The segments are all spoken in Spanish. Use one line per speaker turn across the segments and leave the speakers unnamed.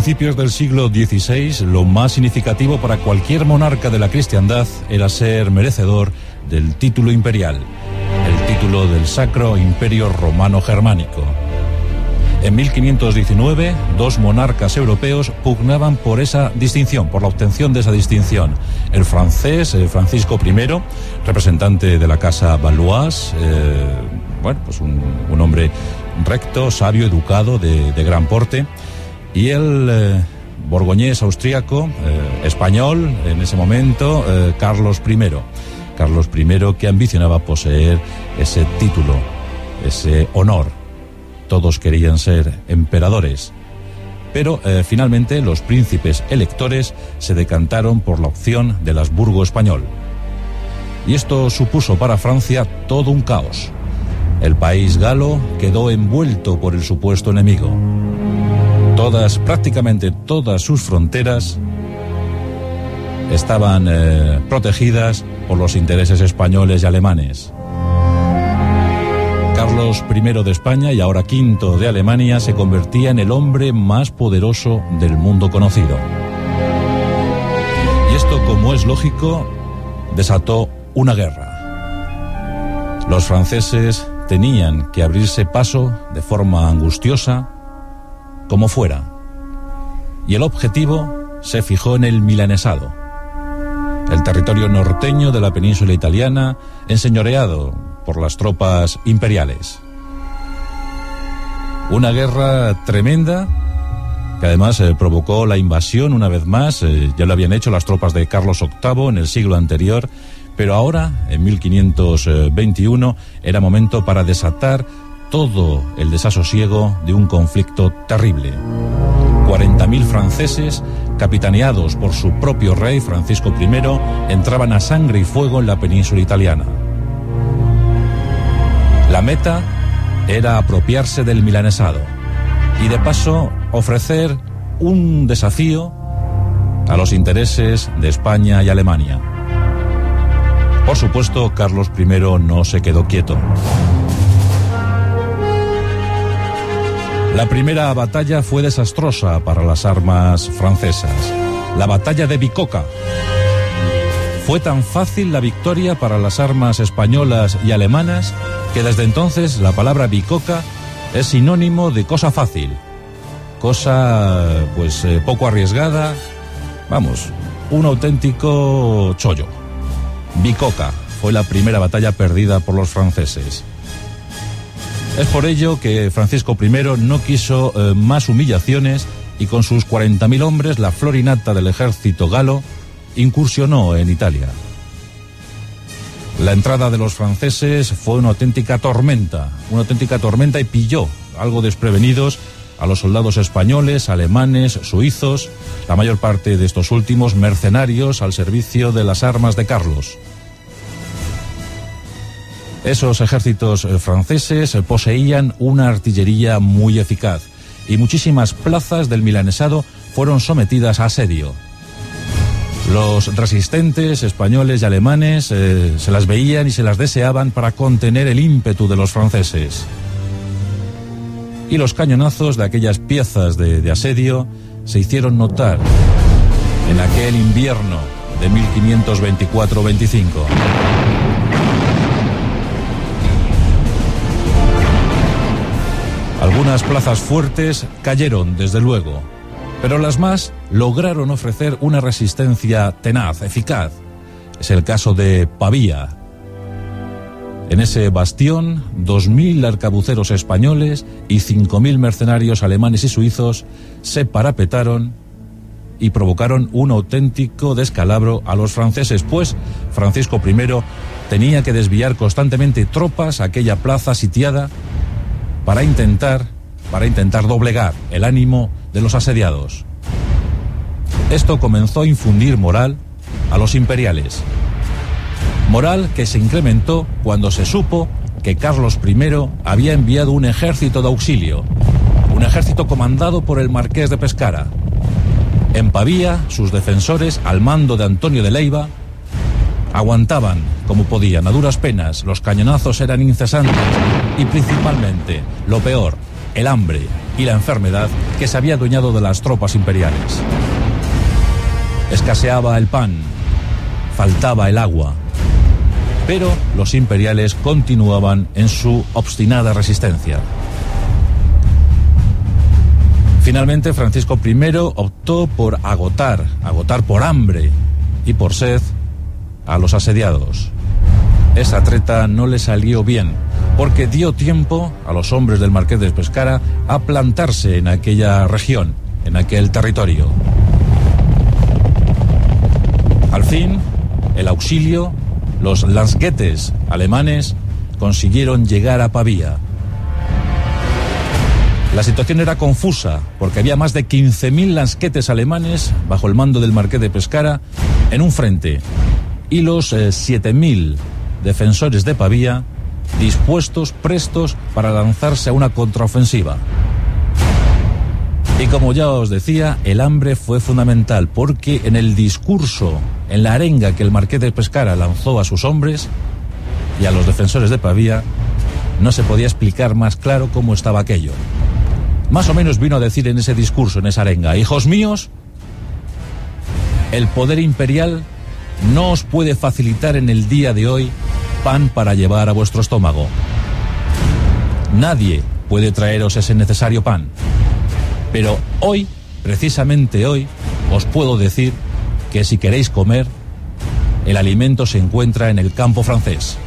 principios del siglo XVI, lo más significativo para cualquier monarca de la cristiandad era ser merecedor del título imperial, el título del Sacro Imperio Romano Germánico. En 1519, dos monarcas europeos pugnaban por esa distinción, por la obtención de esa distinción. El francés, Francisco I, representante de la casa Valois, un hombre recto, sabio, educado, de gran porte, y el borgoñés austríaco, español, en ese momento, Carlos I. Carlos I, que ambicionaba poseer ese título, ese honor. Todos querían ser emperadores. Pero finalmente los príncipes electores se decantaron por la opción del Habsburgo español. Y esto supuso para Francia todo un caos. El país galo quedó envuelto por el supuesto enemigo. Prácticamente todas sus fronteras estaban protegidas por los intereses españoles y alemanes. Carlos I de España y ahora V de Alemania se convertía en el hombre más poderoso del mundo conocido. Y esto, como es lógico, desató una guerra. Los franceses tenían que abrirse paso de forma angustiosa, como fuera. Y el objetivo se fijó en el milanesado, el territorio norteño de la península italiana, enseñoreado por las tropas imperiales. Una guerra tremenda que además provocó la invasión una vez más. Ya lo habían hecho las tropas de Carlos VIII en el siglo anterior, pero ahora, en 1521, era momento para desatar todo el desasosiego de un conflicto terrible. 40.000 franceses, capitaneados por su propio rey, Francisco I, entraban a sangre y fuego en la península italiana. La meta era apropiarse del milanesado y de paso ofrecer un desafío a los intereses de España y Alemania. Por supuesto, Carlos I no se quedó quieto. La primera batalla fue desastrosa para las armas francesas, la batalla de Bicocca. Fue tan fácil la victoria para las armas españolas y alemanas que desde entonces la palabra Bicocca es sinónimo de cosa fácil, cosa poco arriesgada, un auténtico chollo. Bicocca fue la primera batalla perdida por los franceses. Es por ello que Francisco I no quiso más humillaciones y con sus 40.000 hombres, la florinata del ejército galo, incursionó en Italia. La entrada de los franceses fue una auténtica tormenta y pilló algo desprevenidos a los soldados españoles, alemanes, suizos, la mayor parte de estos últimos mercenarios al servicio de las armas de Carlos. Esos ejércitos franceses poseían una artillería muy eficaz y muchísimas plazas del milanesado fueron sometidas a asedio. Los resistentes españoles y alemanes se las veían y se las deseaban para contener el ímpetu de los franceses. Y los cañonazos de aquellas piezas de asedio se hicieron notar en aquel invierno de 1524-25. Algunas plazas fuertes cayeron, desde luego, pero las más lograron ofrecer una resistencia tenaz, eficaz. Es el caso de Pavía. En ese bastión, 2.000 arcabuceros españoles y 5.000 mercenarios alemanes y suizos se parapetaron y provocaron un auténtico descalabro a los franceses, pues Francisco I tenía que desviar constantemente tropas a aquella plaza sitiada para intentar doblegar el ánimo de los asediados. Esto comenzó a infundir moral a los imperiales. Moral que se incrementó cuando se supo que Carlos I había enviado un ejército de auxilio, un ejército comandado por el marqués de Pescara. En Pavía, sus defensores, al mando de Antonio de Leiva, aguantaban como podían, a duras penas. Los cañonazos eran incesantes y principalmente, lo peor, el hambre. y la enfermedad que se había adueñado de las tropas imperiales. Escaseaba el pan, faltaba el agua, pero los imperiales continuaban en su obstinada resistencia. Finalmente, Francisco I optó por agotar por hambre y por sed a los asediados. Esa treta no le salió bien, porque dio tiempo a los hombres del Marqués de Pescara a plantarse en aquella región, en aquel territorio. Al fin, el auxilio, los Landsknechts alemanes, consiguieron llegar a Pavía. La situación era confusa, porque había más de 15.000 Landsknechts alemanes bajo el mando del Marqués de Pescara en un frente, y los 7.000 defensores de Pavía dispuestos, prestos para lanzarse a una contraofensiva. Y como ya os decía, el hambre fue fundamental, porque en el discurso, en la arenga que el Marqués de Pescara lanzó a sus hombres y a los defensores de Pavía, no se podía explicar más claro cómo estaba aquello. Más o menos vino a decir en ese discurso, en esa arenga: hijos míos, el poder imperial no os puede facilitar en el día de hoy pan para llevar a vuestro estómago. Nadie puede traeros ese necesario pan. Pero hoy, precisamente hoy, os puedo decir que si queréis comer, el alimento se encuentra en el campo francés.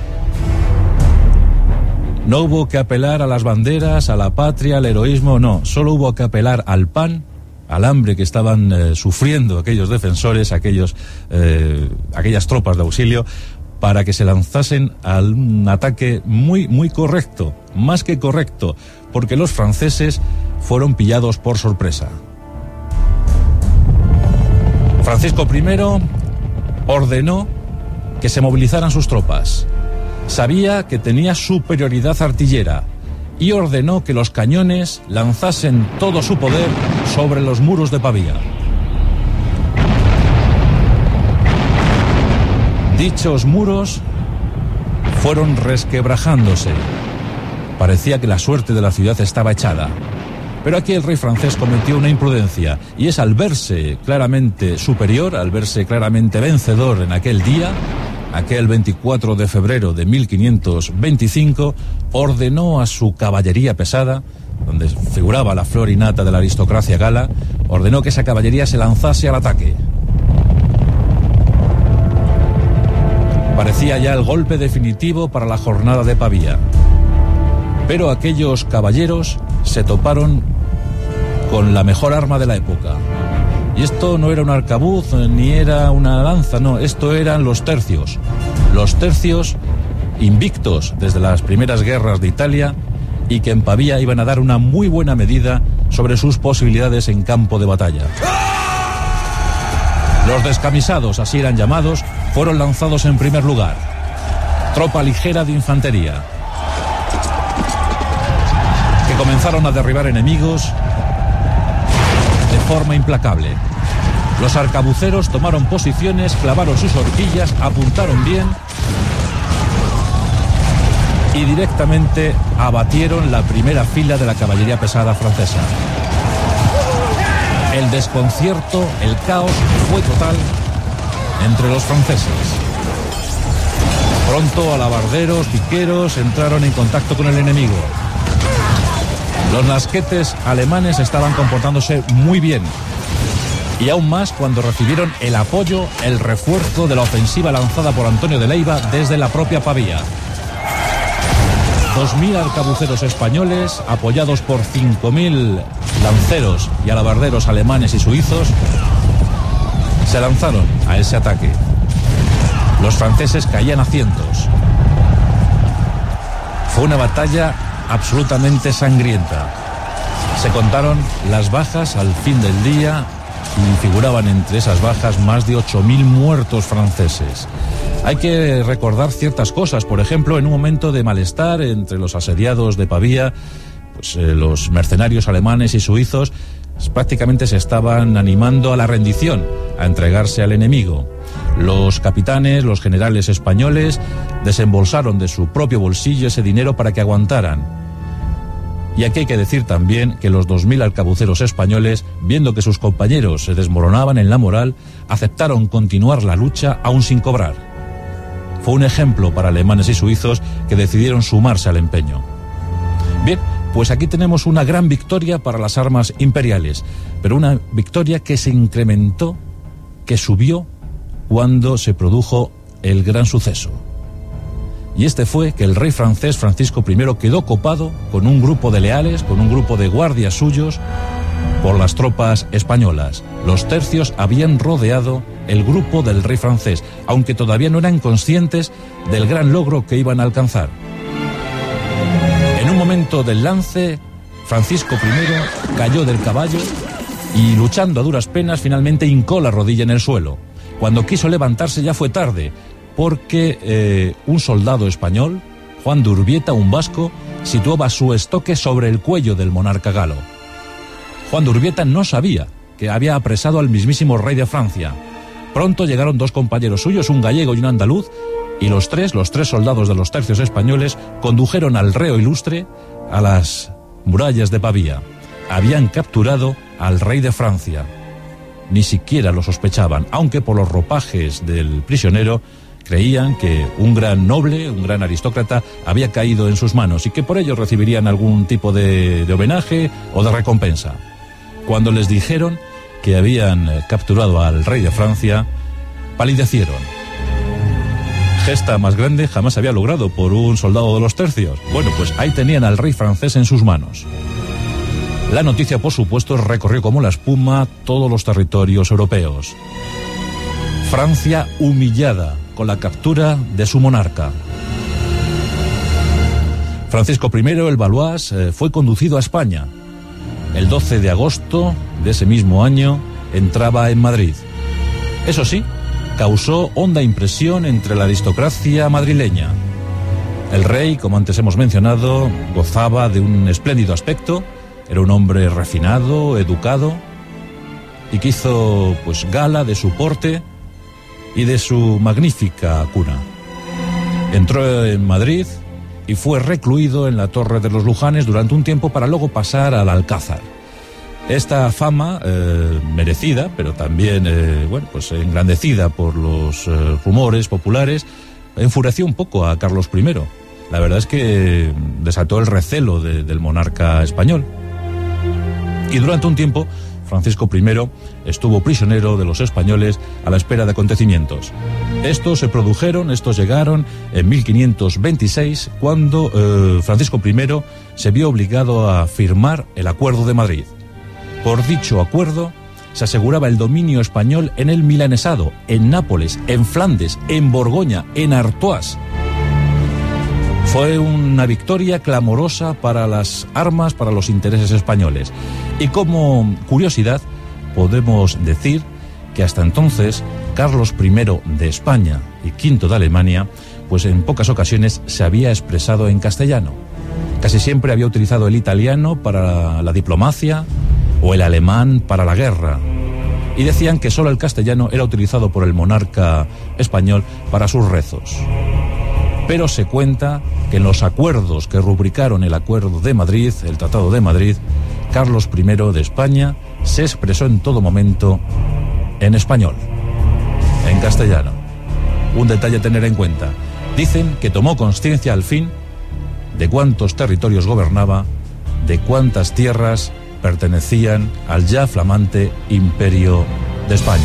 No hubo que apelar a las banderas, a la patria, al heroísmo, no. Solo hubo que apelar al pan, al hambre que estaban sufriendo aquellos defensores, aquellas tropas de auxilio, para que se lanzasen a un ataque muy correcto, más que correcto, porque los franceses fueron pillados por sorpresa. Francisco I ordenó que se movilizaran sus tropas. Sabía que tenía superioridad artillera y ordenó que los cañones lanzasen todo su poder sobre los muros de Pavía. Dichos muros fueron resquebrajándose. Parecía que la suerte de la ciudad estaba echada. Pero aquí el rey francés cometió una imprudencia, y es al verse claramente superior, al verse claramente vencedor en aquel día, aquel 24 de febrero de 1525, ordenó a su caballería pesada, donde figuraba la flor innata de la aristocracia gala, ordenó que esa caballería se lanzase al ataque. Parecía ya el golpe definitivo para la jornada de Pavía. Pero aquellos caballeros se toparon con la mejor arma de la época. Y esto no era un arcabuz ni era una lanza, no, esto eran los tercios. Los tercios invictos desde las primeras guerras de Italia y que en Pavía iban a dar una muy buena medida sobre sus posibilidades en campo de batalla. Los descamisados, así eran llamados, fueron lanzados en primer lugar. Tropa ligera de infantería, que comenzaron a derribar enemigos de forma implacable. Los arcabuceros tomaron posiciones, clavaron sus horquillas, apuntaron bien y directamente abatieron la primera fila de la caballería pesada francesa. El desconcierto, el caos fue total entre los franceses. Pronto alabarderos, piqueros entraron en contacto con el enemigo. Los Landsknechts alemanes estaban comportándose muy bien, y aún más cuando recibieron el apoyo, el refuerzo de la ofensiva lanzada por Antonio de Leiva desde la propia Pavía. 2.000 arcabuceros españoles, apoyados por 5.000 lanceros y alabarderos alemanes y suizos, se lanzaron a ese ataque. Los franceses caían a cientos. Fue una batalla absolutamente sangrienta. Se contaron las bajas al fin del día y figuraban entre esas bajas más de 8.000 muertos franceses. Hay que recordar ciertas cosas. Por ejemplo, en un momento de malestar entre los asediados de Pavía, pues, los mercenarios alemanes y suizos prácticamente se estaban animando a la rendición, a entregarse al enemigo. Los capitanes, los generales españoles desembolsaron de su propio bolsillo ese dinero para que aguantaran. Y aquí hay que decir también que los 2000 arcabuceros españoles, viendo que sus compañeros se desmoronaban en la moral, aceptaron continuar la lucha aún sin cobrar. Fue un ejemplo para alemanes y suizos que decidieron sumarse al empeño. Bien, pues aquí tenemos una gran victoria para las armas imperiales, pero una victoria que se incrementó, que subió cuando se produjo el gran suceso. Y este fue que el rey francés Francisco I quedó copado con un grupo de leales, con un grupo de guardias suyos, por las tropas españolas. Los tercios habían rodeado el grupo del rey francés, aunque todavía no eran conscientes del gran logro que iban a alcanzar. En un momento del lance, Francisco I cayó del caballo y, luchando a duras penas, finalmente hincó la rodilla en el suelo. Cuando quiso levantarse ya fue tarde, porque un soldado español, Juan de Urbieta, un vasco, situaba su estoque sobre el cuello del monarca galo. Juan de Urbieta no sabía que había apresado al mismísimo rey de Francia. Pronto llegaron dos compañeros suyos, un gallego y un andaluz, y los tres soldados de los tercios españoles condujeron al reo ilustre a las murallas de Pavía. Habían capturado al rey de Francia. Ni siquiera lo sospechaban, aunque por los ropajes del prisionero creían que un gran noble, un gran aristócrata, había caído en sus manos y que por ello recibirían algún tipo de homenaje o de recompensa. Cuando les dijeron que habían capturado al rey de Francia, palidecieron. Gesta más grande jamás había logrado por un soldado de los tercios. Bueno, pues ahí tenían al rey francés en sus manos. La noticia, por supuesto, recorrió como la espuma todos los territorios europeos. Francia humillada con la captura de su monarca. Francisco I, el Valois, fue conducido a España. El 12 de agosto de ese mismo año entraba en Madrid. Eso sí, causó honda impresión entre la aristocracia madrileña. El rey, como antes hemos mencionado, gozaba de un espléndido aspecto, era un hombre refinado, educado, y que hizo pues gala de su porte y de su magnífica cuna. Entró en Madrid y fue recluido en la Torre de los Lujanes durante un tiempo para luego pasar al Alcázar. Esta fama, merecida, pero también engrandecida por los rumores populares, enfureció un poco a Carlos I. La verdad es que desató el recelo del monarca español. Y durante un tiempo, Francisco I estuvo prisionero de los españoles a la espera de acontecimientos. Estos llegaron en 1526, cuando Francisco I se vio obligado a firmar el Acuerdo de Madrid. Por dicho acuerdo, se aseguraba el dominio español en el milanesado, en Nápoles, en Flandes, en Borgoña, en Artois. Fue una victoria clamorosa para las armas, para los intereses españoles. Y como curiosidad, podemos decir que hasta entonces Carlos I de España y V de Alemania, pues en pocas ocasiones se había expresado en castellano. Casi siempre había utilizado el italiano para la diplomacia o el alemán para la guerra. Y decían que solo el castellano era utilizado por el monarca español para sus rezos. Pero se cuenta que en los acuerdos que rubricaron el Acuerdo de Madrid, el Tratado de Madrid, Carlos I de España se expresó en todo momento en español, en castellano. Un detalle a tener en cuenta. Dicen que tomó conciencia al fin de cuántos territorios gobernaba, de cuántas tierras pertenecían al ya flamante Imperio de España.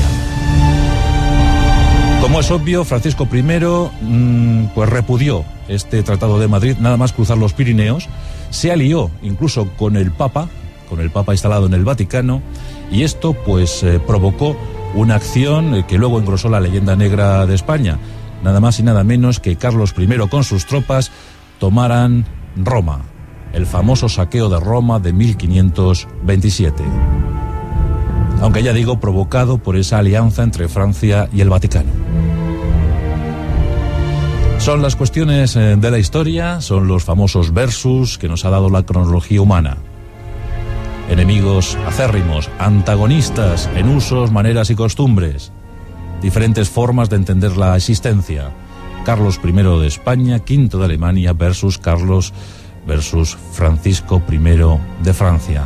Como es obvio, Francisco I pues repudió este Tratado de Madrid nada más cruzar los Pirineos, se alió incluso con el Papa instalado en el Vaticano, y esto pues provocó una acción que luego engrosó la leyenda negra de España, nada más y nada menos que Carlos I con sus tropas tomaran Roma, el famoso saqueo de Roma de 1527. Aunque ya digo, provocado por esa alianza entre Francia y el Vaticano. Son las cuestiones de la historia, son los famosos versus que nos ha dado la cronología humana. Enemigos acérrimos, antagonistas en usos, maneras y costumbres, diferentes formas de entender la existencia. Carlos I de España, V de Alemania versus Carlos versus Francisco I de Francia.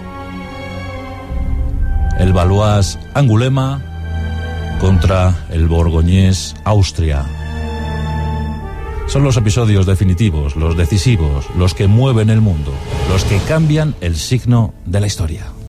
El Valois Angulema contra el borgoñés Austria. Son los episodios definitivos, los decisivos, los que mueven el mundo, los que cambian el signo de la historia.